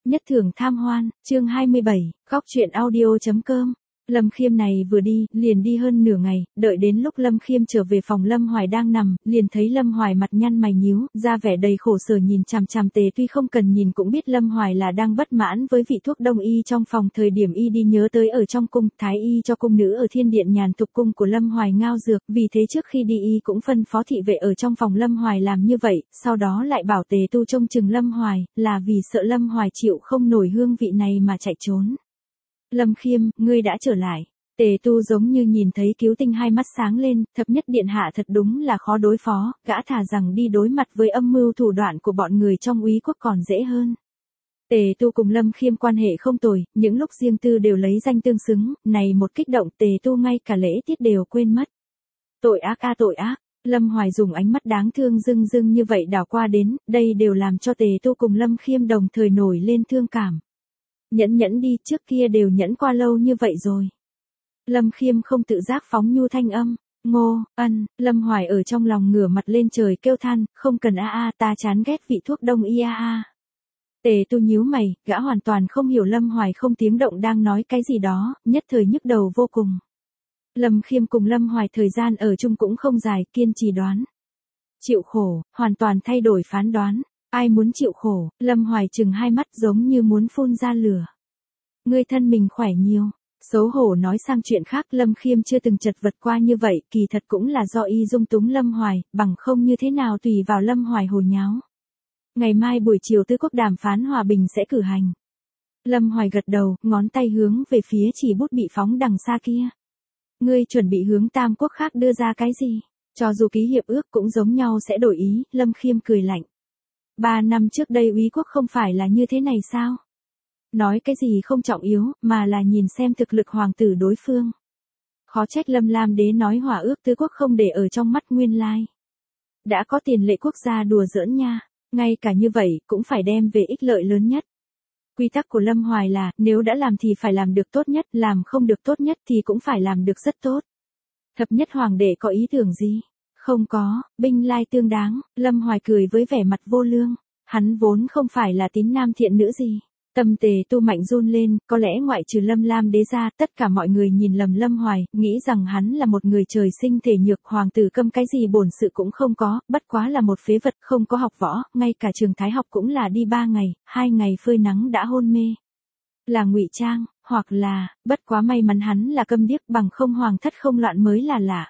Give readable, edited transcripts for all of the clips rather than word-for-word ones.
Nhất thưởng tham hoan, chương 27, góc truyện audio.com. Lâm Khiêm này vừa đi, liền đi hơn nửa ngày, đợi đến lúc Lâm Khiêm trở về phòng Lâm Hoài đang nằm, liền thấy Lâm Hoài mặt nhăn mày nhíu, ra vẻ đầy khổ sở nhìn chằm chằm Tề Tuy, không cần nhìn cũng biết Lâm Hoài là đang bất mãn với vị thuốc đông y trong phòng. Thời điểm y đi nhớ tới ở trong cung, thái y cho cung nữ ở Thiên Điện Nhàn Thục cung của Lâm Hoài ngao dược, vì thế trước khi đi y cũng phân phó thị vệ ở trong phòng Lâm Hoài làm như vậy, sau đó lại bảo Tề Tu trông chừng Lâm Hoài, là vì sợ Lâm Hoài chịu không nổi hương vị này mà chạy trốn. Lâm Khiêm, ngươi đã trở lại. Tề Tu giống như nhìn thấy cứu tinh, hai mắt sáng lên, thập nhất điện hạ thật đúng là khó đối phó, gã thà rằng đi đối mặt với âm mưu thủ đoạn của bọn người trong úy quốc còn dễ hơn. Tề Tu cùng Lâm Khiêm quan hệ không tồi, những lúc riêng tư đều lấy danh tương xứng, này một kích động Tề Tu ngay cả lễ tiết đều quên mất. Tội ác a tội ác. Lâm Hoài dùng ánh mắt đáng thương rưng rưng như vậy đảo qua đến, đây đều làm cho Tề Tu cùng Lâm Khiêm đồng thời nổi lên thương cảm. Nhẫn đi, trước kia đều nhẫn qua lâu như vậy rồi. Lâm Khiêm không tự giác phóng nhu thanh âm, Ngô, Ân. Lâm Hoài ở trong lòng ngửa mặt lên trời kêu than, không cần ta chán ghét vị thuốc đông y Tề Tu nhíu mày, gã hoàn toàn không hiểu Lâm Hoài không tiếng động đang nói cái gì đó, nhất thời nhức đầu vô cùng. Lâm Khiêm cùng Lâm Hoài thời gian ở chung cũng không dài, kiên trì đoán. Chịu khổ, hoàn toàn thay đổi phán đoán. Ai muốn chịu khổ? Lâm Hoài trừng hai mắt giống như muốn phun ra lửa. Ngươi thân mình khỏe nhiều. Xấu hổ nói sang chuyện khác, Lâm Khiêm chưa từng chật vật qua như vậy, kỳ thật cũng là do y dung túng Lâm Hoài, bằng không như thế nào tùy vào Lâm Hoài hồ nháo. Ngày mai buổi chiều Tư Quốc đàm phán hòa bình sẽ cử hành. Lâm Hoài gật đầu, ngón tay hướng về phía chỉ bút bị phóng đằng xa kia. Ngươi chuẩn bị hướng Tam Quốc khác đưa ra cái gì? Cho dù ký hiệp ước cũng giống nhau sẽ đổi ý, Lâm Khiêm cười lạnh. 3 năm trước đây úy quốc không phải là như thế này sao? Nói cái gì không trọng yếu, mà là nhìn xem thực lực hoàng tử đối phương. Khó trách Lâm Lam đế nói hòa ước tứ quốc không để ở trong mắt nguyên lai. Đã có tiền lệ quốc gia đùa giỡn nha, ngay cả như vậy cũng phải đem về ích lợi lớn nhất. Quy tắc của Lâm Hoài là, nếu đã làm thì phải làm được tốt nhất, làm không được tốt nhất thì cũng phải làm được rất tốt. Thập nhất hoàng đệ có ý tưởng gì? Không có, binh lai tương đáng, Lâm Hoài cười với vẻ mặt vô lương. Hắn vốn không phải là tín nam thiện nữ gì. Tâm Tề Tu mạnh run lên, có lẽ ngoại trừ Lâm Lam đế ra, tất cả mọi người nhìn lầm Lâm Hoài, nghĩ rằng hắn là một người trời sinh thể nhược, hoàng tử câm cái gì bổn sự cũng không có, bất quá là một phế vật, không có học võ, ngay cả trường thái học cũng là đi 3 ngày, 2 ngày phơi nắng đã hôn mê. Là ngụy trang, hoặc là, bất quá may mắn hắn là câm điếc, bằng không hoàng thất không loạn mới là lạ.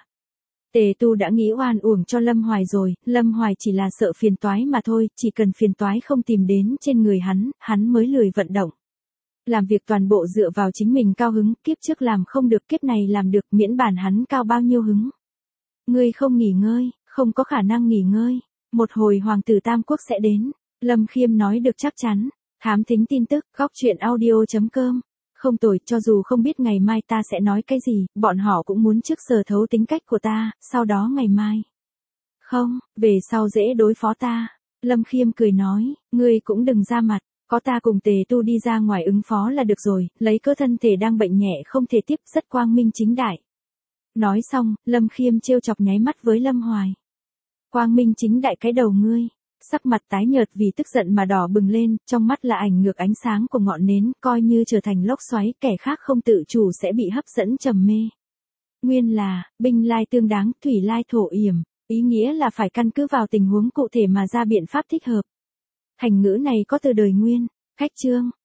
Tề Tu đã nghĩ oan uổng cho Lâm Hoài rồi, Lâm Hoài chỉ là sợ phiền toái mà thôi, chỉ cần phiền toái không tìm đến trên người hắn mới lười vận động. Làm việc toàn bộ dựa vào chính mình cao hứng, kiếp trước làm không được kiếp này làm được, miễn bản hắn cao bao nhiêu hứng. Ngươi không nghỉ ngơi, không có khả năng nghỉ ngơi, một hồi hoàng tử Tam Quốc sẽ đến, Lâm Khiêm nói được chắc chắn. Thám thính tin tức, góc truyện audio.com. Không tồi, cho dù không biết ngày mai ta sẽ nói cái gì, bọn họ cũng muốn trước sờ thấu tính cách của ta, sau đó ngày mai. Không, về sau dễ đối phó ta. Lâm Khiêm cười nói, ngươi cũng đừng ra mặt, có ta cùng Tề Tu đi ra ngoài ứng phó là được rồi, lấy cớ thân thể đang bệnh nhẹ không thể tiếp, rất quang minh chính đại. Nói xong, Lâm Khiêm trêu chọc nháy mắt với Lâm Hoài. Quang minh chính đại cái đầu ngươi. Sắc mặt tái nhợt vì tức giận mà đỏ bừng lên, trong mắt là ảnh ngược ánh sáng của ngọn nến, coi như trở thành lốc xoáy, kẻ khác không tự chủ sẽ bị hấp dẫn trầm mê. Nguyên là, binh lai tương đáng, thủy lai thổ yểm, ý nghĩa là phải căn cứ vào tình huống cụ thể mà ra biện pháp thích hợp. Thành ngữ này có từ đời Nguyên, khách chương,